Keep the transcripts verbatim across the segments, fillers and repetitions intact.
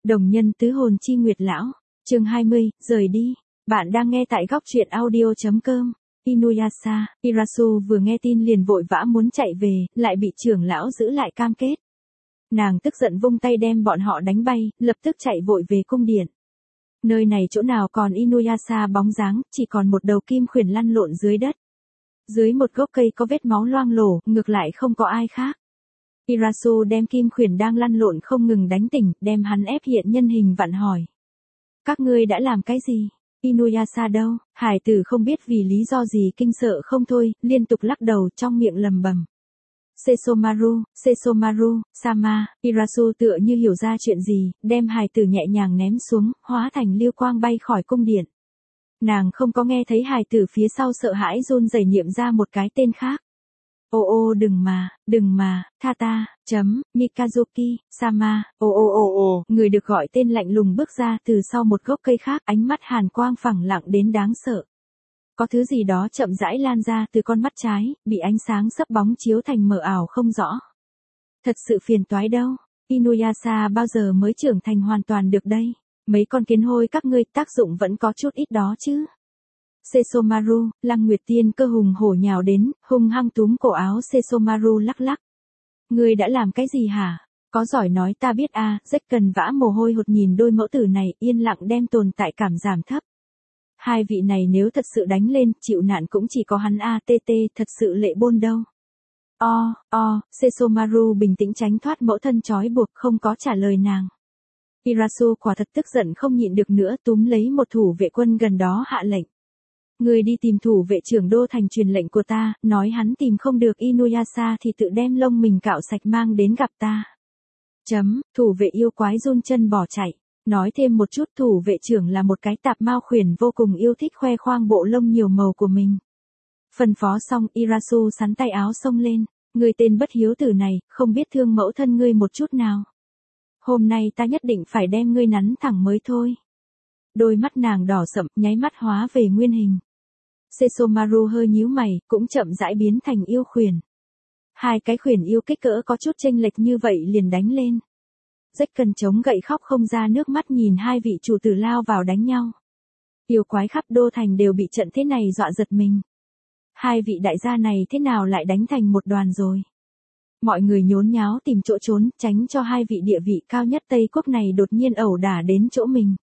Đồng nhân tứ hồn chi nguyệt lão, chương hai mươi, rời đi. Bạn đang nghe tại góc truyện audio.com. Inuyasha, Irasu vừa nghe tin liền vội vã muốn chạy về, lại bị trưởng lão giữ lại cam kết. Nàng tức giận vung tay đem bọn họ đánh bay, lập tức chạy vội về cung điện. Nơi này chỗ nào còn Inuyasha bóng dáng, chỉ còn một đầu kim khuyển lăn lộn dưới đất. Dưới một gốc cây có vết máu loang lổ, ngược lại không có ai khác. Irasu đem kim khuyển đang lăn lộn không ngừng đánh tỉnh, đem hắn ép hiện nhân hình vặn hỏi. Các ngươi đã làm cái gì? Inuyasha đâu? Hải tử không biết vì lý do gì kinh sợ không thôi, liên tục lắc đầu trong miệng lầm bầm. Sesomaru, Sesomaru, Sama, Irasu tựa như hiểu ra chuyện gì, đem hài tử nhẹ nhàng ném xuống, hóa thành lưu quang bay khỏi cung điện. Nàng không có nghe thấy hài tử phía sau sợ hãi run rẩy niệm ra một cái tên khác. Ô ô đừng mà, đừng mà, tha ta, chấm, Mikazuki, Sama, ô ô ô ô, người được gọi tên lạnh lùng bước ra từ sau một gốc cây khác, ánh mắt hàn quang phẳng lặng đến đáng sợ. Có thứ gì đó chậm rãi lan ra từ con mắt trái, bị ánh sáng sấp bóng chiếu thành mờ ảo không rõ. Thật sự phiền toái đâu, Inuyasha bao giờ mới trưởng thành hoàn toàn được đây, mấy con kiến hôi các ngươi tác dụng vẫn có chút ít đó chứ. Sesomaru, Lăng Nguyệt Tiên cơ hùng hổ nhào đến, hung hăng túm cổ áo Sesomaru lắc lắc. Ngươi đã làm cái gì hả? Có giỏi nói ta biết a, à, Rách cần vã mồ hôi hột nhìn đôi mẫu tử này, yên lặng đem tồn tại cảm giảm thấp. Hai vị này nếu thật sự đánh lên, chịu nạn cũng chỉ có hắn a tê tê, thật sự lệ bôn đâu. O, o, Sesomaru bình tĩnh tránh thoát mẫu thân trói buộc, không có trả lời nàng. Irasu quả thật tức giận không nhịn được nữa, túm lấy một thủ vệ quân gần đó hạ lệnh. Người đi tìm thủ vệ trưởng đô thành truyền lệnh của ta, nói hắn tìm không được Inuyasha thì tự đem lông mình cạo sạch mang đến gặp ta. Chấm, thủ vệ yêu quái run chân bỏ chạy. Nói thêm một chút, thủ vệ trưởng là một cái tạp mao khuyển vô cùng yêu thích khoe khoang bộ lông nhiều màu của mình. Phân phó xong, Irasu sắn tay áo xông lên. Người tên bất hiếu tử này, không biết thương mẫu thân ngươi một chút nào. Hôm nay ta nhất định phải đem ngươi nắn thẳng mới thôi. Đôi mắt nàng đỏ sậm, nháy mắt hóa về nguyên hình. Sesomaru hơi nhíu mày, cũng chậm rãi biến thành yêu khuyển. Hai cái khuyển yêu kích cỡ có chút chênh lệch như vậy liền đánh lên. Rách cần chống gậy khóc không ra nước mắt nhìn hai vị chủ tử lao vào đánh nhau. Yêu quái khắp đô thành đều bị trận thế này dọa giật mình. Hai vị đại gia này thế nào lại đánh thành một đoàn rồi? Mọi người nhốn nháo tìm chỗ trốn, tránh cho hai vị địa vị cao nhất Tây Quốc này đột nhiên ẩu đả đến chỗ mình.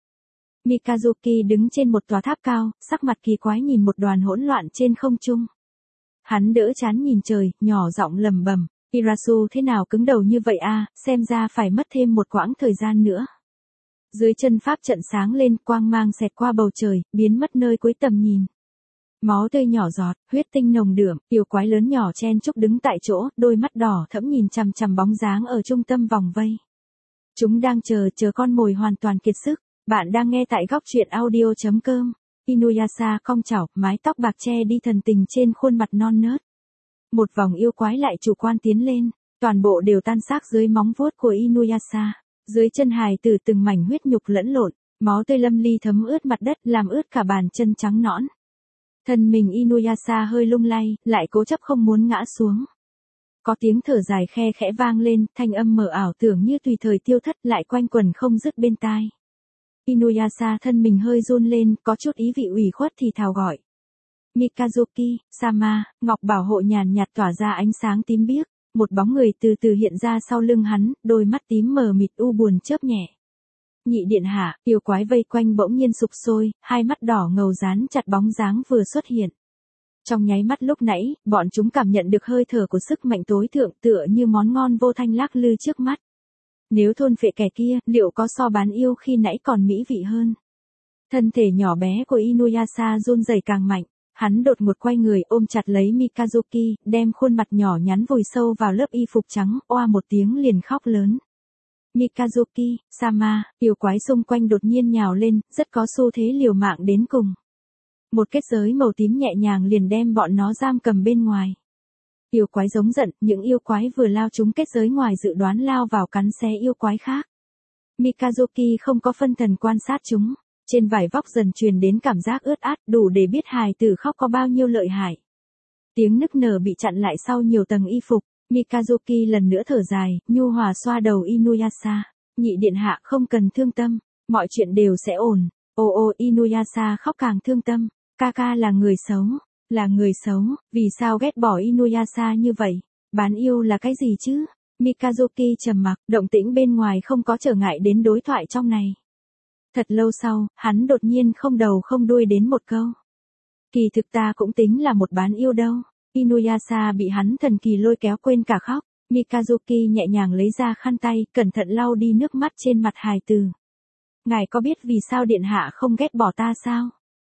Mikazuki đứng trên một tòa tháp cao, sắc mặt kỳ quái nhìn một đoàn hỗn loạn trên không trung. Hắn đỡ chán nhìn trời, nhỏ giọng lầm bầm. Irasu thế nào cứng đầu như vậy a, à, xem ra phải mất thêm một quãng thời gian nữa. Dưới chân pháp trận sáng lên, quang mang xẹt qua bầu trời, biến mất nơi cuối tầm nhìn. Máu tươi nhỏ giọt, huyết tinh nồng đượm, yêu quái lớn nhỏ chen chúc đứng tại chỗ, đôi mắt đỏ thẫm nhìn chằm chằm bóng dáng ở trung tâm vòng vây. Chúng đang chờ, chờ con mồi hoàn toàn kiệt sức. Bạn đang nghe tại góc truyện audio.com. Inuyasha cong chảo, mái tóc bạc che đi thần tình trên khuôn mặt non nớt. Một vòng yêu quái lại chủ quan tiến lên, toàn bộ đều tan xác dưới móng vuốt của Inuyasha. Dưới chân hài tử từng mảnh huyết nhục lẫn lộn, máu tươi lâm ly thấm ướt mặt đất, làm ướt cả bàn chân trắng nõn. Thân mình Inuyasha hơi lung lay, lại cố chấp không muốn ngã xuống. Có tiếng thở dài khe khẽ vang lên, thanh âm mờ ảo tưởng như tùy thời tiêu thất lại quanh quẩn không dứt bên tai. Inuyasha thân mình hơi run lên, có chút ý vị ủy khuất thì thào gọi. Mikazuki, Sama, ngọc bảo hộ nhàn nhạt tỏa ra ánh sáng tím biếc, một bóng người từ từ hiện ra sau lưng hắn, đôi mắt tím mờ mịt u buồn chớp nhẹ. Nhị điện hạ, yêu quái vây quanh bỗng nhiên sục sôi, hai mắt đỏ ngầu dán chặt bóng dáng vừa xuất hiện. Trong nháy mắt lúc nãy, bọn chúng cảm nhận được hơi thở của sức mạnh tối thượng tựa như món ngon vô thanh lác lư trước mắt. Nếu thôn phệ kẻ kia, liệu có so bán yêu khi nãy còn mỹ vị hơn? Thân thể nhỏ bé của Inuyasha run rẩy càng mạnh, hắn đột ngột quay người ôm chặt lấy Mikazuki, đem khuôn mặt nhỏ nhắn vùi sâu vào lớp y phục trắng, oa một tiếng liền khóc lớn. Mikazuki, Sama, yêu quái xung quanh đột nhiên nhào lên, rất có xu thế liều mạng đến cùng. Một kết giới màu tím nhẹ nhàng liền đem bọn nó giam cầm bên ngoài. Yêu quái giống giận, những yêu quái vừa lao trúng kết giới ngoài dự đoán lao vào cắn xé yêu quái khác. Mikazuki không có phân thần quan sát chúng, trên vải vóc dần truyền đến cảm giác ướt át, đủ để biết hài tử khóc có bao nhiêu lợi hại. Tiếng nức nở bị chặn lại sau nhiều tầng y phục, Mikazuki lần nữa thở dài, nhu hòa xoa đầu Inuyasha, Nhị điện hạ không cần thương tâm, mọi chuyện đều sẽ ổn. Ô ô Inuyasha khóc càng thương tâm, Kaka là người xấu, là người xấu, vì sao ghét bỏ Inuyasha như vậy? Bán yêu là cái gì chứ? Mikazuki trầm mặc, động tĩnh bên ngoài không có trở ngại đến đối thoại trong này. Thật lâu sau, hắn đột nhiên không đầu không đuôi đến một câu. Kỳ thực ta cũng tính là một bán yêu đâu. Inuyasha bị hắn thần kỳ lôi kéo quên cả khóc. Mikazuki nhẹ nhàng lấy ra khăn tay, cẩn thận lau đi nước mắt trên mặt hài tử. Ngài có biết vì sao điện hạ không ghét bỏ ta sao?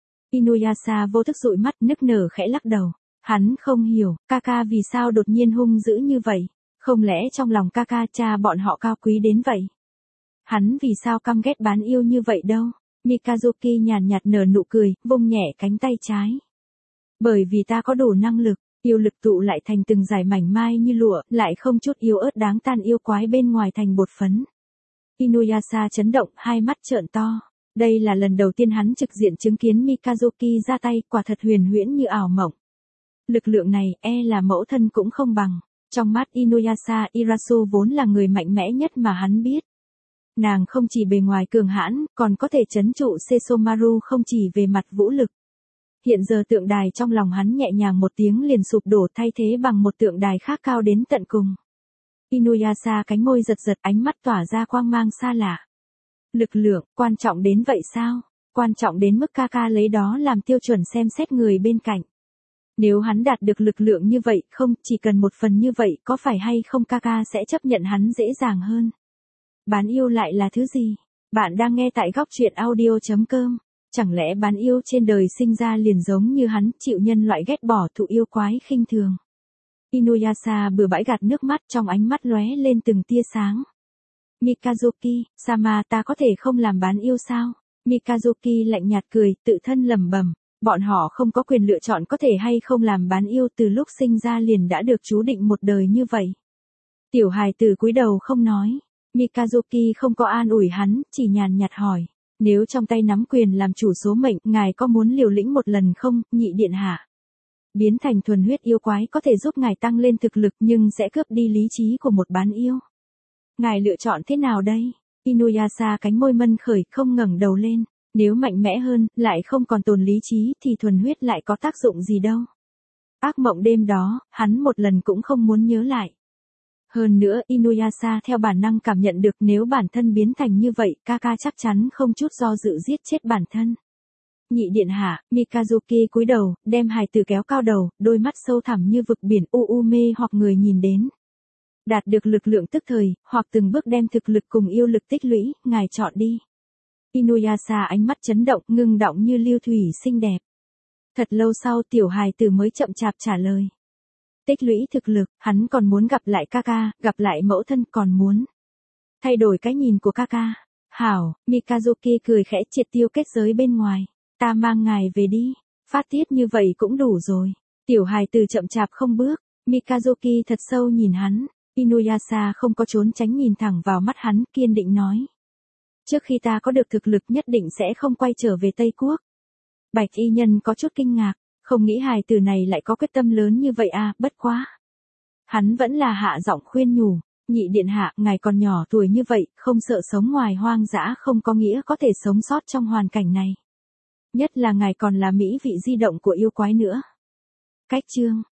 Inuyasha vô thức dụi mắt nức nở khẽ lắc đầu. Hắn không hiểu, Kaka vì sao đột nhiên hung dữ như vậy. Không lẽ trong lòng Kaka cha bọn họ cao quý đến vậy? Hắn vì sao căm ghét bán yêu như vậy đâu? Mikazuki nhàn nhạt nở nụ cười, vung nhẹ cánh tay trái. Bởi vì ta có đủ năng lực, yêu lực tụ lại thành từng dải mảnh mai như lụa, lại không chút yếu ớt đáng tan yêu quái bên ngoài thành bột phấn. Inuyasha chấn động, hai mắt trợn to. Đây là lần đầu tiên hắn trực diện chứng kiến Mikazuki ra tay, quả thật huyền huyễn như ảo mộng. Lực lượng này, e là mẫu thân cũng không bằng. Trong mắt Inuyasha, Irasu vốn là người mạnh mẽ nhất mà hắn biết. Nàng không chỉ bề ngoài cường hãn, còn có thể trấn trụ Sesomaru không chỉ về mặt vũ lực. Hiện giờ tượng đài trong lòng hắn nhẹ nhàng một tiếng liền sụp đổ thay thế bằng một tượng đài khác cao đến tận cùng. Inuyasha cánh môi giật giật, ánh mắt tỏa ra quang mang xa lạ. Lực lượng, quan trọng đến vậy sao? Quan trọng đến mức Kaka lấy đó làm tiêu chuẩn xem xét người bên cạnh. Nếu hắn đạt được lực lượng như vậy, không, chỉ cần một phần như vậy, có phải hay không Kaka sẽ chấp nhận hắn dễ dàng hơn. Bán yêu lại là thứ gì? Bạn đang nghe tại góc truyện audio chấm com. Chẳng lẽ bán yêu trên đời sinh ra liền giống như hắn, chịu nhân loại ghét bỏ, thụ yêu quái khinh thường? Inuyasha bừa bãi gạt nước mắt, trong ánh mắt lóe lên từng tia sáng. Mikazuki, Sama, ta có thể không làm bán yêu sao? Mikazuki lạnh nhạt cười, tự thân lẩm bẩm, bọn họ không có quyền lựa chọn có thể hay không làm bán yêu, từ lúc sinh ra liền đã được chú định một đời như vậy. Tiểu hài tử cúi đầu không nói. Mikazuki không có an ủi hắn, chỉ nhàn nhạt hỏi. Nếu trong tay nắm quyền làm chủ số mệnh, ngài có muốn liều lĩnh một lần không, nhị điện hạ? Biến thành thuần huyết yêu quái có thể giúp ngài tăng lên thực lực nhưng sẽ cướp đi lý trí của một bán yêu. Ngài lựa chọn thế nào đây? Inuyasha cánh môi mân khởi, không ngẩng đầu lên. Nếu mạnh mẽ hơn, lại không còn tồn lý trí thì thuần huyết lại có tác dụng gì đâu. Ác mộng đêm đó, hắn một lần cũng không muốn nhớ lại. Hơn nữa, Inuyasha theo bản năng cảm nhận được nếu bản thân biến thành như vậy, Kaka chắc chắn không chút do dự giết chết bản thân. Nhị điện hạ, Mikazuki cúi đầu, đem hài tử kéo cao đầu, đôi mắt sâu thẳm như vực biển u u mê hoặc người nhìn đến. Đạt được lực lượng tức thời, hoặc từng bước đem thực lực cùng yêu lực tích lũy, ngài chọn đi. Inuyasha ánh mắt chấn động, ngưng động như lưu thủy xinh đẹp. Thật lâu sau tiểu hài tử mới chậm chạp trả lời. Tích lũy thực lực, hắn còn muốn gặp lại Kaka, gặp lại mẫu thân, còn muốn thay đổi cái nhìn của Kaka. Hảo, Mikazuki cười khẽ, triệt tiêu kết giới bên ngoài. Ta mang ngài về đi, phát tiết như vậy cũng đủ rồi. Tiểu hài tử chậm chạp không bước, Mikazuki thật sâu nhìn hắn. Inuyasha không có trốn tránh, nhìn thẳng vào mắt hắn, kiên định nói. Trước khi ta có được thực lực nhất định sẽ không quay trở về Tây Quốc. Bạch y nhân có chút kinh ngạc, không nghĩ hài tử này lại có quyết tâm lớn như vậy à, bất quá. Hắn vẫn là hạ giọng khuyên nhủ, nhị điện hạ, ngài còn nhỏ tuổi như vậy, không sợ sống ngoài hoang dã không có nghĩa có thể sống sót trong hoàn cảnh này. Nhất là ngài còn là mỹ vị di động của yêu quái nữa. Cách chương